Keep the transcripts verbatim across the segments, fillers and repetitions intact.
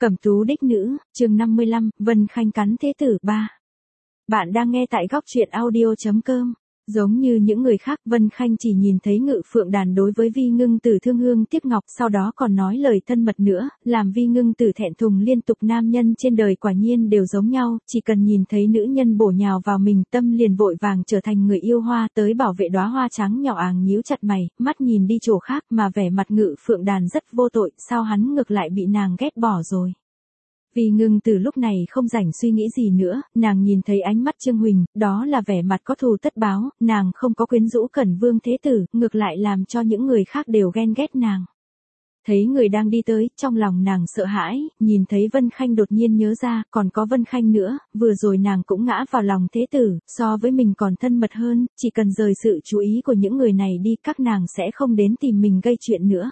Cẩm tú đích nữ, chương năm mươi lăm, Vân Khanh cắn thế tử ba. Bạn đang nghe tại góc truyện audio.com. Giống như những người khác, Vân Khanh chỉ nhìn thấy Ngự Phượng Đàn đối với Vi Ngưng Tử thương hương tiếc ngọc, sau đó còn nói lời thân mật nữa, làm Vi Ngưng Tử thẹn thùng liên tục. Nam nhân trên đời quả nhiên đều giống nhau, chỉ cần nhìn thấy nữ nhân bổ nhào vào mình, tâm liền vội vàng trở thành người yêu hoa, tới bảo vệ đóa hoa trắng nhỏ àng nhíu chặt mày, mắt nhìn đi chỗ khác, mà vẻ mặt Ngự Phượng Đàn rất vô tội, sao hắn ngược lại bị nàng ghét bỏ rồi. Vì Ngưng Tử lúc này không rảnh suy nghĩ gì nữa, nàng nhìn thấy ánh mắt Trương Huỳnh, đó là vẻ mặt có thù tất báo, nàng không có quyến rũ Cẩn Vương thế tử, ngược lại làm cho những người khác đều ghen ghét nàng. Thấy người đang đi tới, trong lòng nàng sợ hãi, nhìn thấy Vân Khanh đột nhiên nhớ ra, còn có Vân Khanh nữa, vừa rồi nàng cũng ngã vào lòng thế tử, so với mình còn thân mật hơn, chỉ cần rời sự chú ý của những người này đi, các nàng sẽ không đến tìm mình gây chuyện nữa.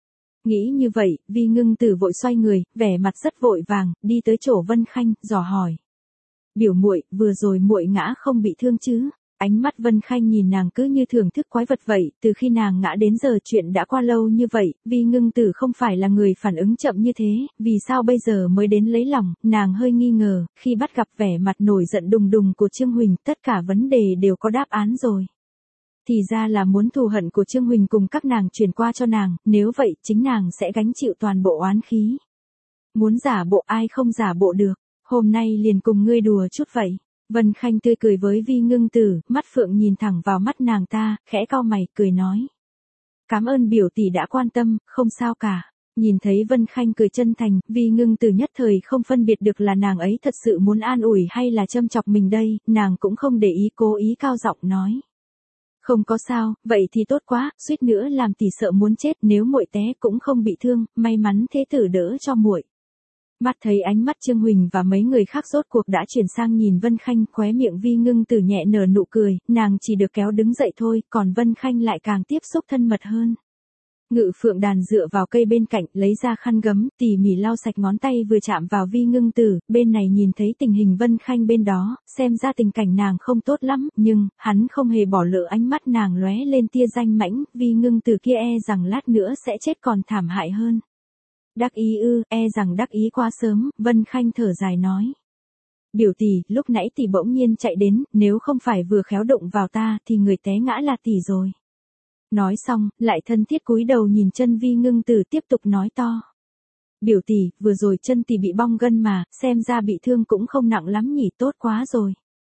Nghĩ như vậy, Vi Ngưng Tử vội xoay người, vẻ mặt rất vội vàng, đi tới chỗ Vân Khanh, dò hỏi. Biểu muội, vừa rồi muội ngã không bị thương chứ? Ánh mắt Vân Khanh nhìn nàng cứ như thưởng thức quái vật vậy, từ khi nàng ngã đến giờ chuyện đã qua lâu như vậy, Vi Ngưng Tử không phải là người phản ứng chậm như thế, vì sao bây giờ mới đến lấy lòng, nàng hơi nghi ngờ, khi bắt gặp vẻ mặt nổi giận đùng đùng của Trương Huỳnh, tất cả vấn đề đều có đáp án rồi. Thì ra là muốn thù hận của Trương Huỳnh cùng các nàng truyền qua cho nàng, nếu vậy chính nàng sẽ gánh chịu toàn bộ oán khí. Muốn giả bộ ai không giả bộ được, hôm nay liền cùng ngươi đùa chút vậy. Vân Khanh tươi cười với Vi Ngưng Tử, mắt phượng nhìn thẳng vào mắt nàng ta, khẽ cau mày, cười nói. Cảm ơn biểu tỷ đã quan tâm, không sao cả. Nhìn thấy Vân Khanh cười chân thành, Vi Ngưng Tử nhất thời không phân biệt được là nàng ấy thật sự muốn an ủi hay là châm chọc mình đây, nàng cũng không để ý, cố ý cao giọng nói. Không có sao, vậy thì tốt quá, suýt nữa làm tỷ sợ muốn chết, nếu muội té cũng không bị thương, may mắn thế tử đỡ cho muội. Mắt thấy ánh mắt Trương Huỳnh và mấy người khác rốt cuộc đã chuyển sang nhìn Vân Khanh, khóe miệng Vi Ngưng Tử nhẹ nở nụ cười, nàng chỉ được kéo đứng dậy thôi, còn Vân Khanh lại càng tiếp xúc thân mật hơn. Ngự Phượng Đàn dựa vào cây bên cạnh, lấy ra khăn gấm, tỉ mỉ lau sạch ngón tay vừa chạm vào Vi Ngưng Tử, bên này nhìn thấy tình hình Vân Khanh bên đó, xem ra tình cảnh nàng không tốt lắm, nhưng, hắn không hề bỏ lỡ, ánh mắt nàng lóe lên tia danh mãnh, Vi Ngưng Tử kia e rằng lát nữa sẽ chết còn thảm hại hơn. Đắc ý ư, e rằng đắc ý quá sớm, Vân Khanh thở dài nói. Biểu tỷ, lúc nãy tỷ bỗng nhiên chạy đến, nếu không phải vừa khéo đụng vào ta, thì người té ngã là tỷ rồi. Nói xong, lại thân thiết cúi đầu nhìn chân Vi Ngưng Tử tiếp tục nói to. Biểu tỷ, vừa rồi chân tỷ bị bong gân mà, xem ra bị thương cũng không nặng lắm nhỉ, tốt quá rồi.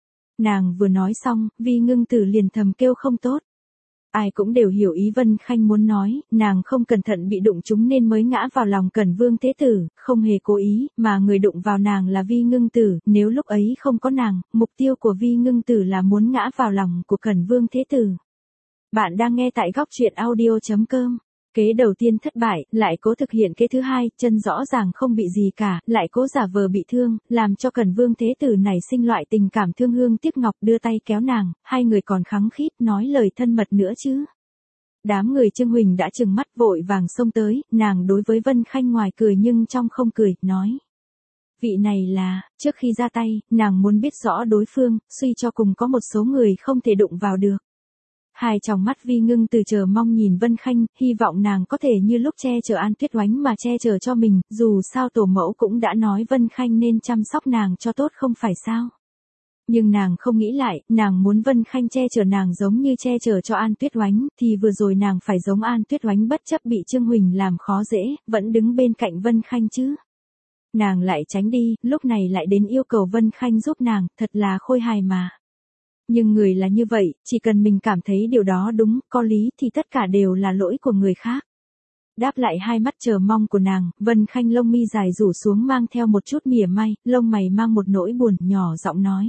Nàng vừa nói xong, Vi Ngưng Tử liền thầm kêu không tốt. Ai cũng đều hiểu ý Vân Khanh muốn nói, nàng không cẩn thận bị đụng trúng nên mới ngã vào lòng Cẩn Vương thế tử, không hề cố ý, mà người đụng vào nàng là Vi Ngưng Tử, nếu lúc ấy không có nàng, mục tiêu của Vi Ngưng Tử là muốn ngã vào lòng của Cẩn Vương thế tử. Bạn đang nghe tại góc truyện audio.com. Kế đầu tiên thất bại, lại cố thực hiện kế thứ hai, chân rõ ràng không bị gì cả, lại cố giả vờ bị thương, làm cho Cẩn Vương thế tử nảy sinh loại tình cảm thương hương tiếc ngọc, đưa tay kéo nàng, hai người còn khăng khít nói lời thân mật nữa chứ. Đám người Trương Huỳnh đã trừng mắt vội vàng xông tới, nàng đối với Vân Khanh ngoài cười nhưng trong không cười, nói. Vị này là, trước khi ra tay, nàng muốn biết rõ đối phương, suy cho cùng có một số người không thể đụng vào được. Hai tròng mắt Vi Ngưng Tử chờ mong nhìn Vân Khanh, hy vọng nàng có thể như lúc che chở An Tuyết Oánh mà che chở cho mình, dù sao tổ mẫu cũng đã nói Vân Khanh nên chăm sóc nàng cho tốt không phải sao. Nhưng nàng không nghĩ lại, nàng muốn Vân Khanh che chở nàng giống như che chở cho An Tuyết Oánh, thì vừa rồi nàng phải giống An Tuyết Oánh bất chấp bị Trương Huỳnh làm khó dễ, vẫn đứng bên cạnh Vân Khanh chứ. Nàng lại tránh đi, lúc này lại đến yêu cầu Vân Khanh giúp nàng, thật là khôi hài mà. Nhưng người là như vậy, chỉ cần mình cảm thấy điều đó đúng, có lý thì tất cả đều là lỗi của người khác. Đáp lại hai mắt chờ mong của nàng, Vân Khanh lông mi dài rủ xuống mang theo một chút mỉa mai, lông mày mang một nỗi buồn, nhỏ giọng nói.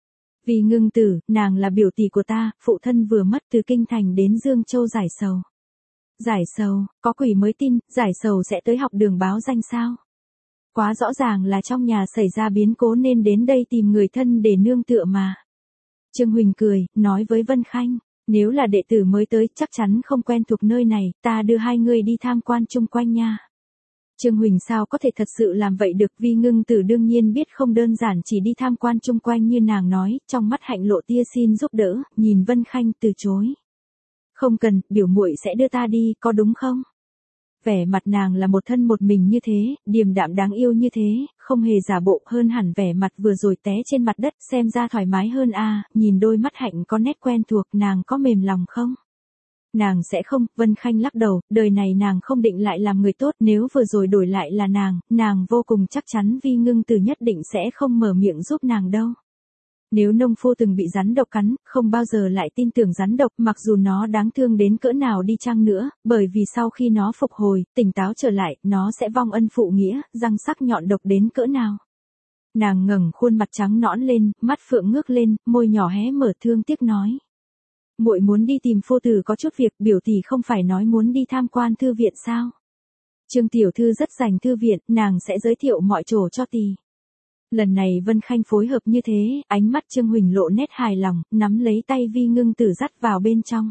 Vì Ngưng Tử, nàng là biểu tỷ của ta, phụ thân vừa mất từ Kinh Thành đến Dương Châu giải sầu. Giải sầu, có quỷ mới tin, giải sầu sẽ tới học đường báo danh sao? Quá rõ ràng là trong nhà xảy ra biến cố nên đến đây tìm người thân để nương tựa mà. Trương Huỳnh cười, nói với Vân Khanh, nếu là đệ tử mới tới chắc chắn không quen thuộc nơi này, ta đưa hai người đi tham quan chung quanh nha. Trương Huỳnh sao có thể thật sự làm vậy được, Vi Ngưng Tử đương nhiên biết không đơn giản chỉ đi tham quan chung quanh như nàng nói, trong mắt hạnh lộ tia xin giúp đỡ, nhìn Vân Khanh từ chối. Không cần, biểu muội sẽ đưa ta đi, có đúng không? vẻ mặt nàng là một thân một mình như thế, điềm đạm đáng yêu như thế, không hề giả bộ, hơn hẳn vẻ mặt vừa rồi té trên mặt đất, xem ra thoải mái hơn a. Nhìn đôi mắt hạnh có nét quen thuộc, nàng có mềm lòng không? Nàng sẽ không, Vân Khanh lắc đầu, đời này nàng không định lại làm người tốt, nếu vừa rồi đổi lại là nàng, nàng vô cùng chắc chắn Vi Ngưng Tử nhất định sẽ không mở miệng giúp nàng đâu. Nếu nông phu từng bị rắn độc cắn, không bao giờ lại tin tưởng rắn độc, mặc dù nó đáng thương đến cỡ nào đi chăng nữa, bởi vì sau khi nó phục hồi, tỉnh táo trở lại, nó sẽ vong ân phụ nghĩa, răng sắc nhọn độc đến cỡ nào. Nàng ngẩng khuôn mặt trắng nõn lên, mắt phượng ngước lên, môi nhỏ hé mở thương tiếc nói. Muội muốn đi tìm phu tử có chút việc, biểu tỷ không phải nói muốn đi tham quan thư viện sao? Trương tiểu thư rất dành thư viện, nàng sẽ giới thiệu mọi chỗ cho tỷ. Lần này Vân Khanh phối hợp như thế, ánh mắt Trương Huỳnh lộ nét hài lòng, nắm lấy tay Vi Ngưng Tử dắt vào bên trong.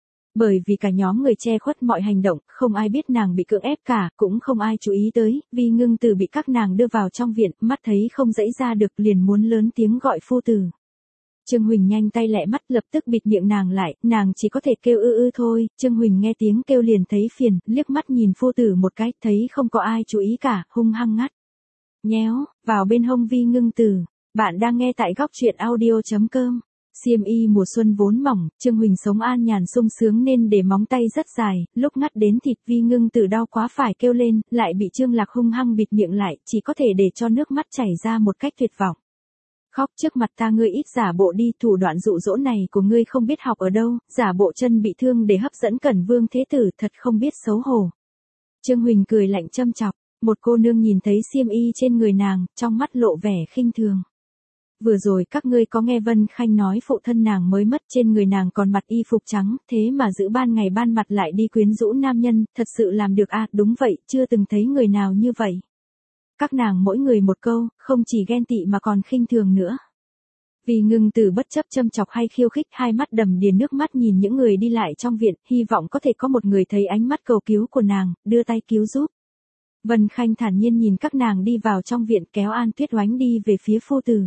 Bởi vì cả nhóm người che khuất mọi hành động, không ai biết nàng bị cưỡng ép cả, cũng không ai chú ý tới, Vi Ngưng Tử bị các nàng đưa vào trong viện, mắt thấy không dãy ra được liền muốn lớn tiếng gọi phu tử. Trương Huỳnh nhanh tay lẹ mắt lập tức bịt miệng nàng lại, nàng chỉ có thể kêu ư ư thôi, Trương Huỳnh nghe tiếng kêu liền thấy phiền, liếc mắt nhìn phu tử một cái, thấy không có ai chú ý cả, hung hăng ngắt. Nhéo, vào bên hông Vi Ngưng Tử. Bạn đang nghe tại góc truyện audio chấm com. Xiêm y mùa xuân vốn mỏng, Trương Huỳnh sống an nhàn sung sướng nên để móng tay rất dài, lúc ngắt đến thịt Vi Ngưng Tử đau quá phải kêu lên, lại bị Trương Lạc hung hăng bịt miệng lại, chỉ có thể để cho nước mắt chảy ra một cách tuyệt vọng. Khóc trước mặt ta ngươi ít giả bộ đi, thủ đoạn dụ dỗ này của ngươi không biết học ở đâu, giả bộ chân bị thương để hấp dẫn Cẩn Vương thế tử, thật không biết xấu hổ. Trương Huỳnh cười lạnh châm chọc. Một cô nương nhìn thấy xiêm y trên người nàng, trong mắt lộ vẻ khinh thường. Vừa rồi các ngươi có nghe Vân Khanh nói phụ thân nàng mới mất, trên người nàng còn mặc y phục trắng, thế mà giữ ban ngày ban mặt lại đi quyến rũ nam nhân, thật sự làm được à, đúng vậy, chưa từng thấy người nào như vậy. Các nàng mỗi người một câu, không chỉ ghen tị mà còn khinh thường nữa. Vi Ngưng Tử bất chấp châm chọc hay khiêu khích, hai mắt đầm đìa nước mắt nhìn những người đi lại trong viện, hy vọng có thể có một người thấy ánh mắt cầu cứu của nàng, đưa tay cứu giúp. Vân Khanh thản nhiên nhìn các nàng đi vào trong viện, kéo An Tuyết Oánh đi về phía phu tử.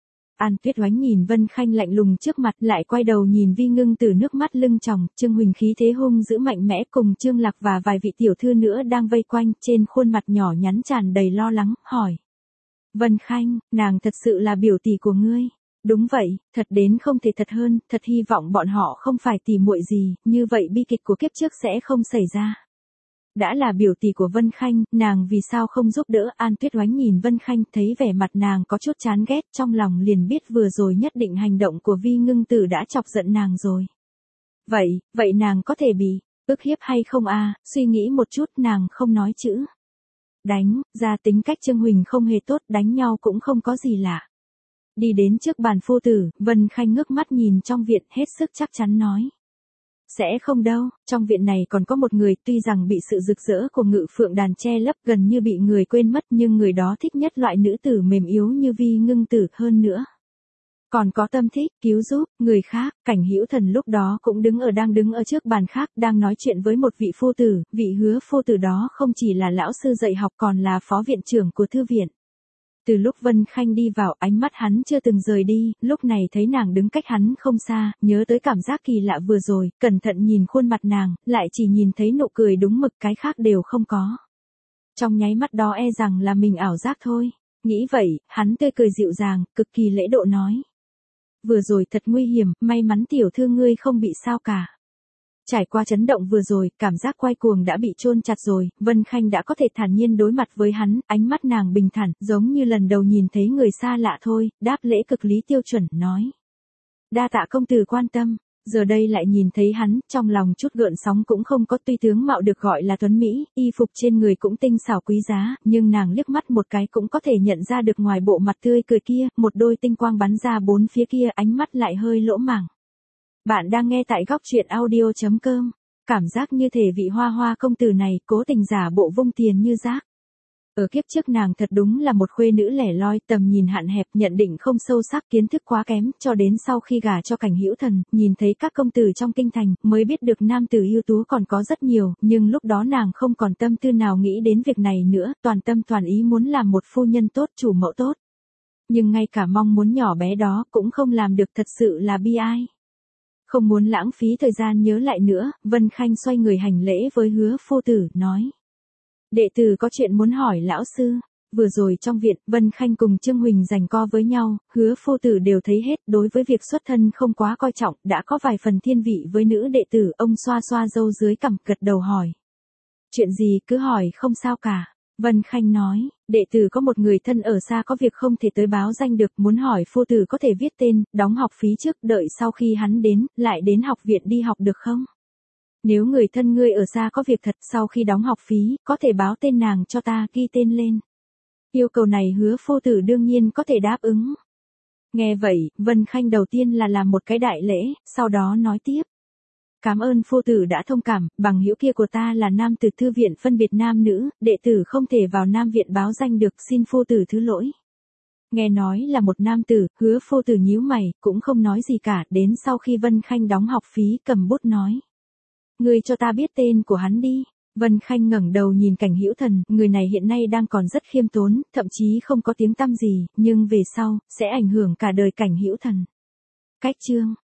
An Tuyết Oánh nhìn Vân Khanh lạnh lùng trước mặt, lại quay đầu nhìn Vi Ngưng Tử nước mắt lưng tròng, Trương Huỳnh khí thế hung dữ mạnh mẽ cùng Trương Lạc và vài vị tiểu thư nữa đang vây quanh, trên khuôn mặt nhỏ nhắn tràn đầy lo lắng, hỏi. Vân Khanh, nàng thật sự là biểu tỷ của ngươi? Đúng vậy, thật đến không thể thật hơn, thật hy vọng bọn họ không phải tỉ muội gì, như vậy bi kịch của kiếp trước sẽ không xảy ra. Đã là biểu tỷ của Vân Khanh, nàng vì sao không giúp đỡ? An Tuyết Oánh nhìn Vân Khanh, thấy vẻ mặt nàng có chút chán ghét, trong lòng liền biết vừa rồi nhất định hành động của Vi Ngưng Tử đã chọc giận nàng rồi. Vậy, vậy nàng có thể bị ức hiếp hay không a? Suy nghĩ một chút, nàng không nói chữ. Đánh, ra tính cách Trương Huỳnh không hề tốt, đánh nhau cũng không có gì lạ. Đi đến trước bàn phu tử, Vân Khanh ngước mắt nhìn trong viện, hết sức chắc chắn nói. Sẽ không đâu, trong viện này còn có một người, tuy rằng bị sự rực rỡ của Ngự Phượng đàn che lấp, gần như bị người quên mất, nhưng người đó thích nhất loại nữ tử mềm yếu như Vi Ngưng Tử hơn nữa. Còn có tâm thích, cứu giúp, người khác. Cảnh Hữu Thần lúc đó cũng đứng ở đang đứng ở trước bàn khác, đang nói chuyện với một vị phu tử, vị Hứa phu tử đó không chỉ là lão sư dạy học còn là phó viện trưởng của thư viện. Từ lúc Vân Khanh đi vào, ánh mắt hắn chưa từng rời đi, lúc này thấy nàng đứng cách hắn không xa, nhớ tới cảm giác kỳ lạ vừa rồi, cẩn thận nhìn khuôn mặt nàng, lại chỉ nhìn thấy nụ cười đúng mực, cái khác đều không có. Trong nháy mắt đó e rằng là mình ảo giác thôi. Nghĩ vậy, hắn tươi cười dịu dàng, cực kỳ lễ độ nói. Vừa rồi thật nguy hiểm, may mắn tiểu thư ngươi không bị sao cả. Trải qua chấn động vừa rồi, cảm giác quay cuồng đã bị chôn chặt rồi, Vân Khanh đã có thể thản nhiên đối mặt với hắn, ánh mắt nàng bình thản, giống như lần đầu nhìn thấy người xa lạ thôi, đáp lễ cực lý tiêu chuẩn, nói. Đa tạ công tử quan tâm, giờ đây lại nhìn thấy hắn, trong lòng chút gợn sóng cũng không có, tuy tướng mạo được gọi là tuấn Mỹ, y phục trên người cũng tinh xảo quý giá, nhưng nàng liếc mắt một cái cũng có thể nhận ra được ngoài bộ mặt tươi cười kia, một đôi tinh quang bắn ra bốn phía kia, ánh mắt lại hơi lỗ mảng. Bạn đang nghe tại góc truyện audio chấm com. Cảm giác như thể vị Hoa Hoa công tử này cố tình giả bộ vung tiền như rác. Ở kiếp trước nàng thật đúng là một khuê nữ lẻ loi, tầm nhìn hạn hẹp, nhận định không sâu sắc, kiến thức quá kém, cho đến sau khi gả cho Cảnh Hữu Thần, nhìn thấy các công tử trong kinh thành, mới biết được nam tử ưu tú còn có rất nhiều, nhưng lúc đó nàng không còn tâm tư nào nghĩ đến việc này nữa, toàn tâm toàn ý muốn làm một phu nhân tốt, chủ mẫu tốt. Nhưng ngay cả mong muốn nhỏ bé đó cũng không làm được, thật sự là bi ai. Không muốn lãng phí thời gian nhớ lại nữa, Vân Khanh xoay người hành lễ với Hứa phu tử, nói. Đệ tử có chuyện muốn hỏi lão sư. Vừa rồi trong viện, Vân Khanh cùng Trương Huỳnh giằng co với nhau, Hứa phu tử đều thấy hết, đối với việc xuất thân không quá coi trọng, đã có vài phần thiên vị với nữ đệ tử, ông xoa xoa râu dưới cằm, gật đầu hỏi. Chuyện gì cứ hỏi không sao cả. Vân Khanh nói, đệ tử có một người thân ở xa có việc không thể tới báo danh được, muốn hỏi phu tử có thể viết tên, đóng học phí trước, đợi sau khi hắn đến, lại đến học viện đi học được không? Nếu người thân ngươi ở xa có việc thật, sau khi đóng học phí, có thể báo tên nàng cho ta, ghi tên lên. Yêu cầu này Hứa phu tử đương nhiên có thể đáp ứng. Nghe vậy, Vân Khanh đầu tiên là làm một cái đại lễ, sau đó nói tiếp. Cảm ơn phu tử đã thông cảm, bằng hữu kia của ta là nam từ thư viện phân biệt nam nữ, đệ tử không thể vào nam viện báo danh được, xin phu tử thứ lỗi. Nghe nói là một nam tử, Hứa phu tử nhíu mày, cũng không nói gì cả, đến sau khi Vân Khanh đóng học phí, cầm bút nói. Ngươi cho ta biết tên của hắn đi. Vân Khanh ngẩng đầu nhìn Cảnh Hữu Thần, người này hiện nay đang còn rất khiêm tốn, thậm chí không có tiếng tăm gì, nhưng về sau, sẽ ảnh hưởng cả đời Cảnh Hữu Thần. Cách chương